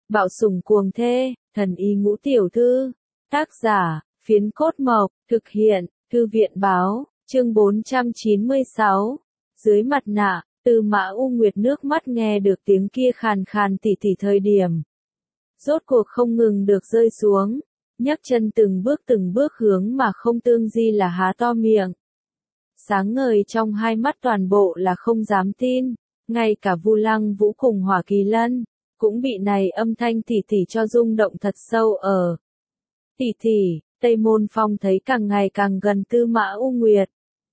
Bạo sủng cuồng thê, thần y ngũ tiểu thư. Tác giả, Phiến Cốt Mộc, thực hiện, Thư viện báo, chương 496. Dưới mặt nạ, Tư Mã U Nguyệt nước mắt nghe được tiếng kia khàn khàn tỉ tỉ thời điểm. Rốt cuộc không ngừng được rơi xuống, nhấc chân từng bước hướng mà không tương di là há to miệng. Sáng ngời trong hai mắt toàn bộ là không dám tin, ngay cả Vu Lăng Vũ cùng Hỏa Kỳ Lân cũng bị này âm thanh tỉ tỉ cho rung động thật sâu ở. Tỉ tỉ, Tây Môn Phong thấy càng ngày càng gần Tư Mã U Nguyệt.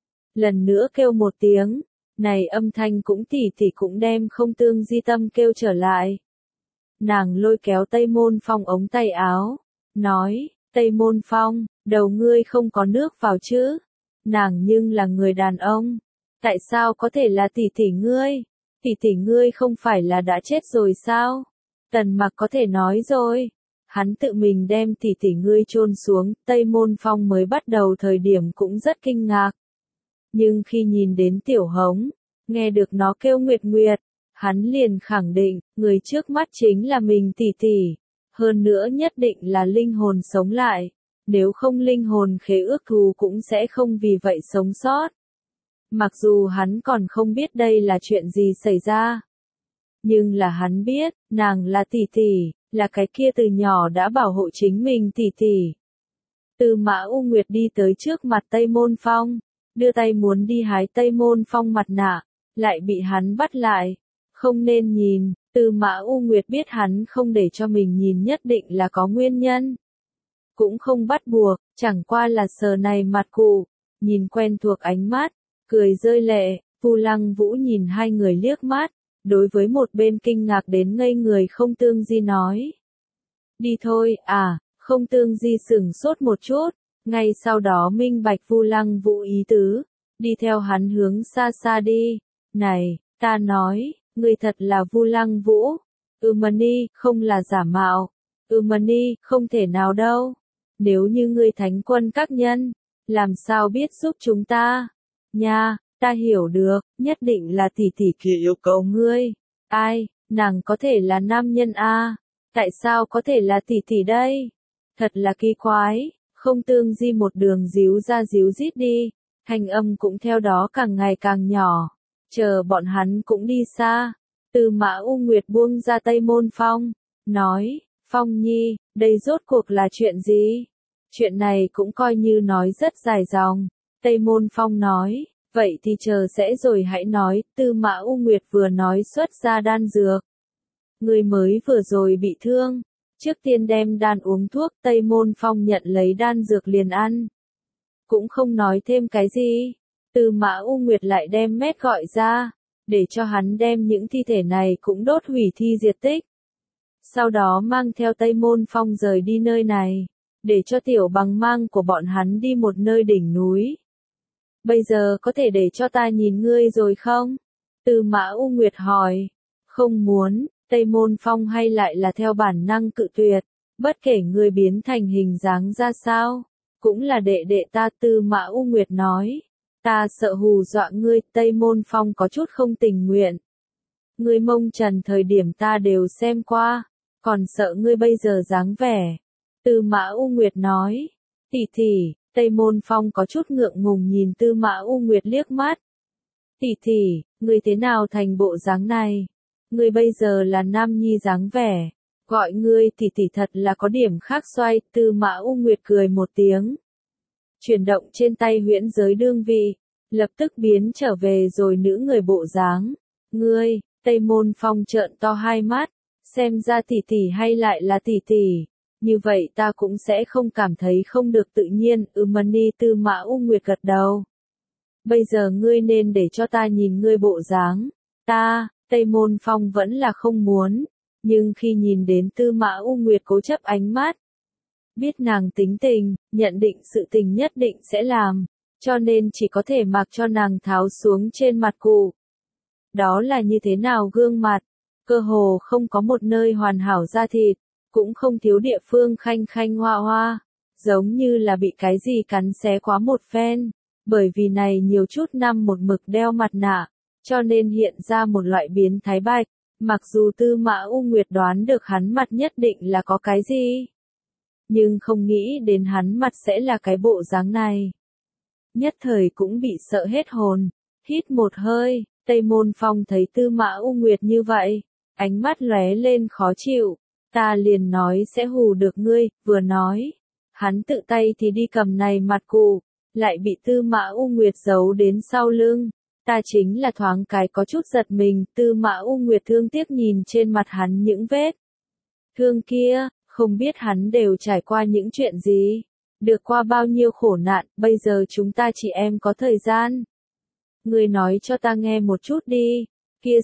Lần nữa kêu một tiếng, này âm thanh cũng tỉ tỉ cũng đem không tương di tâm kêu trở lại. Nàng lôi kéo Tây Môn Phong ống tay áo, nói, Tây Môn Phong, đầu ngươi không có nước vào chứ? Nàng nhưng là người đàn ông, tại sao có thể là tỷ tỷ ngươi? Tỷ tỷ ngươi không phải là đã chết rồi sao? Tần Mặc có thể nói rồi, hắn tự mình đem tỷ tỷ ngươi chôn xuống, Tây Môn Phong mới bắt đầu thời điểm cũng rất kinh ngạc. Nhưng khi nhìn đến Tiểu Hống, nghe được nó kêu Nguyệt Nguyệt, hắn liền khẳng định, người trước mắt chính là mình tỷ tỷ, hơn nữa nhất định là linh hồn sống lại, nếu không linh hồn khế ước thù cũng sẽ không vì vậy sống sót. Mặc dù hắn còn không biết đây là chuyện gì xảy ra, nhưng là hắn biết, nàng là tỷ tỷ, là cái kia từ nhỏ đã bảo hộ chính mình tỷ tỷ. Tư Mã U Nguyệt đi tới trước mặt Tây Môn Phong, đưa tay muốn đi hái Tây Môn Phong mặt nạ, lại bị hắn bắt lại. Không nên nhìn, Tư Mã U Nguyệt biết hắn không để cho mình nhìn nhất định là có nguyên nhân. Cũng không bắt buộc, chẳng qua là sờ này mặt cụ, nhìn quen thuộc ánh mắt, cười rơi lệ. Vu Lăng Vũ nhìn hai người liếc mắt, đối với một bên kinh ngạc đến ngây người không tương di nói. Đi thôi, à, không tương di sửng sốt một chút, ngay sau đó minh bạch Vu Lăng Vũ ý tứ, đi theo hắn hướng xa xa đi. Này, ta nói, ngươi thật là Vu Lăng Vũ. Mani, không là giả mạo. Mani, không thể nào đâu. Nếu như ngươi thánh quân các nhân, làm sao biết giúp chúng ta? Nha, ta hiểu được, nhất định là tỷ tỷ kia yêu cầu ngươi. Ai, nàng có thể là nam nhân a? Tại sao có thể là tỷ tỷ đây? Thật là kỳ quái, không tương di một đường díu ra díu dít đi, thanh âm cũng theo đó càng ngày càng nhỏ. Chờ bọn hắn cũng đi xa, Tư Mã U Nguyệt buông ra Tây Môn Phong, nói, Phong Nhi, đây rốt cuộc là chuyện gì? Chuyện này cũng coi như nói rất dài dòng. Tây Môn Phong nói, vậy thì chờ sẽ rồi hãy nói. Tư Mã U Nguyệt vừa nói xuất ra đan dược. Người mới vừa rồi bị thương, trước tiên đem đan uống thuốc. Tây Môn Phong nhận lấy đan dược liền ăn, cũng không nói thêm cái gì. Tư Mã U Nguyệt lại đem mét gọi ra, để cho hắn đem những thi thể này cũng đốt hủy thi diệt tích. Sau đó mang theo Tây Môn Phong rời đi nơi này, để cho Tiểu Bằng mang của bọn hắn đi một nơi đỉnh núi. Bây giờ có thể để cho ta nhìn ngươi rồi không? Tư Mã U Nguyệt hỏi. Không muốn, Tây Môn Phong hay lại là theo bản năng cự tuyệt, bất kể ngươi biến thành hình dáng ra sao, cũng là đệ đệ ta. Tư Mã U Nguyệt nói. Ta sợ hù dọa ngươi. Tây Môn Phong có chút không tình nguyện. Ngươi mông trần thời điểm ta đều xem qua, còn sợ ngươi bây giờ dáng vẻ. Tư Mã U Nguyệt nói. Tỷ tỷ, Tây Môn Phong có chút ngượng ngùng nhìn Tư Mã U Nguyệt liếc mắt. Tỷ tỷ, ngươi thế nào thành bộ dáng này? Ngươi bây giờ là nam nhi dáng vẻ, gọi ngươi tỷ tỷ thật là có điểm khác xoay. Tư Mã U Nguyệt cười một tiếng, chuyển động trên tay huyễn giới đương vị, lập tức biến trở về rồi nữ người bộ dáng. Ngươi, Tây Môn Phong trợn to hai mắt, xem ra tỷ tỷ hay lại là tỷ tỷ, như vậy ta cũng sẽ không cảm thấy không được tự nhiên. Mani. Tư Mã U Nguyệt gật đầu. Bây giờ ngươi nên để cho ta nhìn ngươi bộ dáng. Tây Môn Phong vẫn là không muốn, nhưng khi nhìn đến Tư Mã U Nguyệt cố chấp ánh mắt, biết nàng tính tình, nhận định sự tình nhất định sẽ làm, cho nên chỉ có thể mặc cho nàng tháo xuống trên mặt cụ. Đó là như thế nào gương mặt, cơ hồ không có một nơi hoàn hảo da thịt, cũng không thiếu địa phương khanh khanh hoa hoa, giống như là bị cái gì cắn xé quá một phen, bởi vì này nhiều chút năm một mực đeo mặt nạ, cho nên hiện ra một loại biến thái bạch, Mặc dù Tư Mã U Nguyệt đoán được hắn mặt nhất định là có cái gì, nhưng không nghĩ đến hắn mặt sẽ là cái bộ dáng này. Nhất thời cũng bị sợ hết hồn, hít một hơi, Tây Môn Phong thấy Tư Mã U Nguyệt như vậy, ánh mắt lóe lên khó chịu, ta liền nói sẽ hù được ngươi, vừa nói, hắn tự tay thì đi cầm này mặt cụ, lại bị Tư Mã U Nguyệt giấu đến sau lưng. Ta chính là thoáng cái có chút giật mình, Tư Mã U Nguyệt thương tiếc nhìn trên mặt hắn những vết thương kia, không biết hắn đều trải qua những chuyện gì, được qua bao nhiêu khổ nạn, bây giờ chúng ta chị em có thời gian. Ngươi nói cho ta nghe một chút đi, kia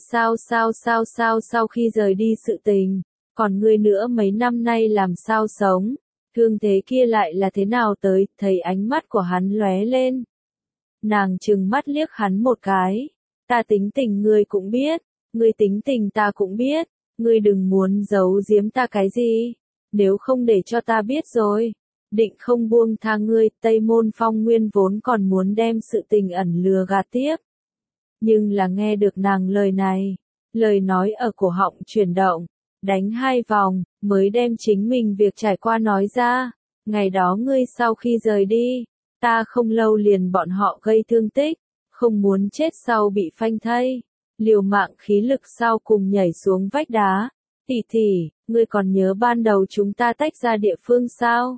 sau khi rời đi sự tình, còn ngươi nữa mấy năm nay làm sao sống, thương thế kia lại là thế nào tới, thấy ánh mắt của hắn lóe lên. Nàng trừng mắt liếc hắn một cái, ta tính tình ngươi cũng biết, ngươi tính tình ta cũng biết, ngươi đừng muốn giấu giếm ta cái gì, nếu không để cho ta biết rồi, định không buông tha ngươi. Tây Môn Phong nguyên vốn còn muốn đem sự tình ẩn lừa gạt tiếp, nhưng là nghe được nàng lời này, lời nói ở cổ họng chuyển động, đánh 2 vòng, mới đem chính mình việc trải qua nói ra. Ngày đó ngươi sau khi rời đi, ta không lâu liền bọn họ gây thương tích, không muốn chết sau bị phanh thây, liều mạng khí lực sau cùng nhảy xuống vách đá. Tỷ tỷ, ngươi còn nhớ ban đầu chúng ta tách ra địa phương sao?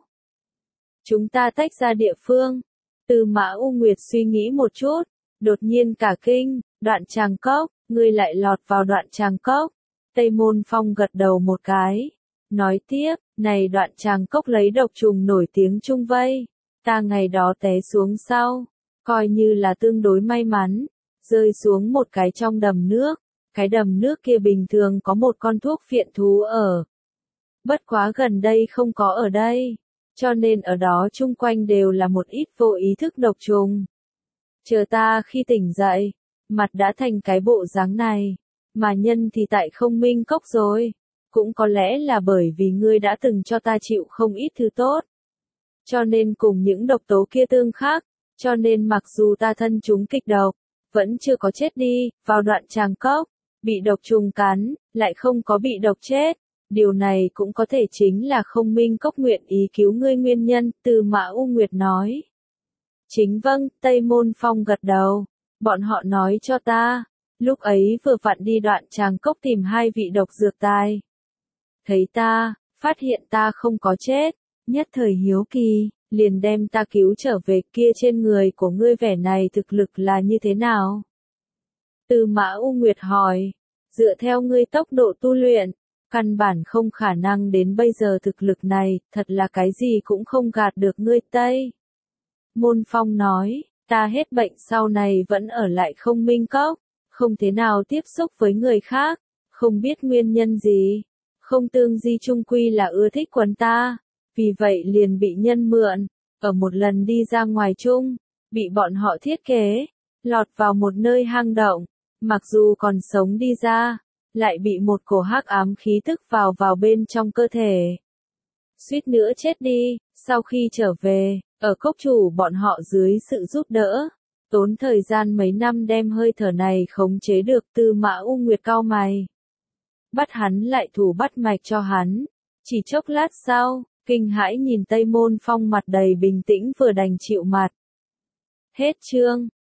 Chúng ta tách ra địa phương. Tư Mã U Nguyệt suy nghĩ một chút, đột nhiên cả kinh, Đoạn Tràng Cốc, ngươi lại lọt vào Đoạn Tràng Cốc. Tây Môn Phong gật đầu một cái, nói tiếp, này Đoạn Tràng Cốc lấy độc trùng nổi tiếng chung vây, ta ngày đó té xuống sau, coi như là tương đối may mắn, rơi xuống một cái trong đầm nước, cái đầm nước kia bình thường có một con thuốc phiện thú ở. Bất quá gần đây không có ở đây, cho nên ở đó chung quanh đều là một ít vô ý thức độc trùng. Chờ ta khi tỉnh dậy, mặt đã thành cái bộ dáng này, mà nhân thì tại không minh cốc rồi, cũng có lẽ là bởi vì ngươi đã từng cho ta chịu không ít thứ tốt. Cho nên cùng những độc tố kia tương khắc, cho nên mặc dù ta thân chúng kịch độc, vẫn chưa có chết đi, vào Đoạn Tràng Cốc, bị độc trùng cắn, lại không có bị độc chết. Điều này cũng có thể chính là không minh cốc nguyện ý cứu ngươi nguyên nhân, Tư Mã U Nguyệt nói. Chính vâng, Tây Môn Phong gật đầu, bọn họ nói cho ta, lúc ấy vừa vặn đi Đoạn Tràng Cốc tìm 2 vị độc dược tài. Thấy ta, phát hiện ta không có chết, nhất thời hiếu kỳ, liền đem ta cứu trở về. Kia trên người của ngươi vẻ này thực lực là như thế nào? Tư Mã U Nguyệt hỏi, dựa theo ngươi tốc độ tu luyện, căn bản không khả năng đến bây giờ thực lực này, thật là cái gì cũng không gạt được ngươi. Tây Môn Phong nói, ta hết bệnh sau này vẫn ở lại không minh cốc, không thế nào tiếp xúc với người khác, không biết nguyên nhân gì, không tương di chung quy là ưa thích quần ta, vì vậy liền bị nhân mượn, ở một lần đi ra ngoài chung, bị bọn họ thiết kế, lọt vào một nơi hang động, mặc dù còn sống đi ra, lại bị một cổ hắc ám khí tức vào bên trong cơ thể. Suýt nữa chết đi, sau khi trở về, ở cốc chủ bọn họ dưới sự giúp đỡ, tốn thời gian mấy năm đem hơi thở này khống chế được. Tư Mã U Nguyệt cau mày, bắt hắn lại thủ bắt mạch cho hắn, chỉ chốc lát sau, kinh hãi nhìn Tây Môn Phong mặt đầy bình tĩnh vừa đành chịu mặt. Hết chương.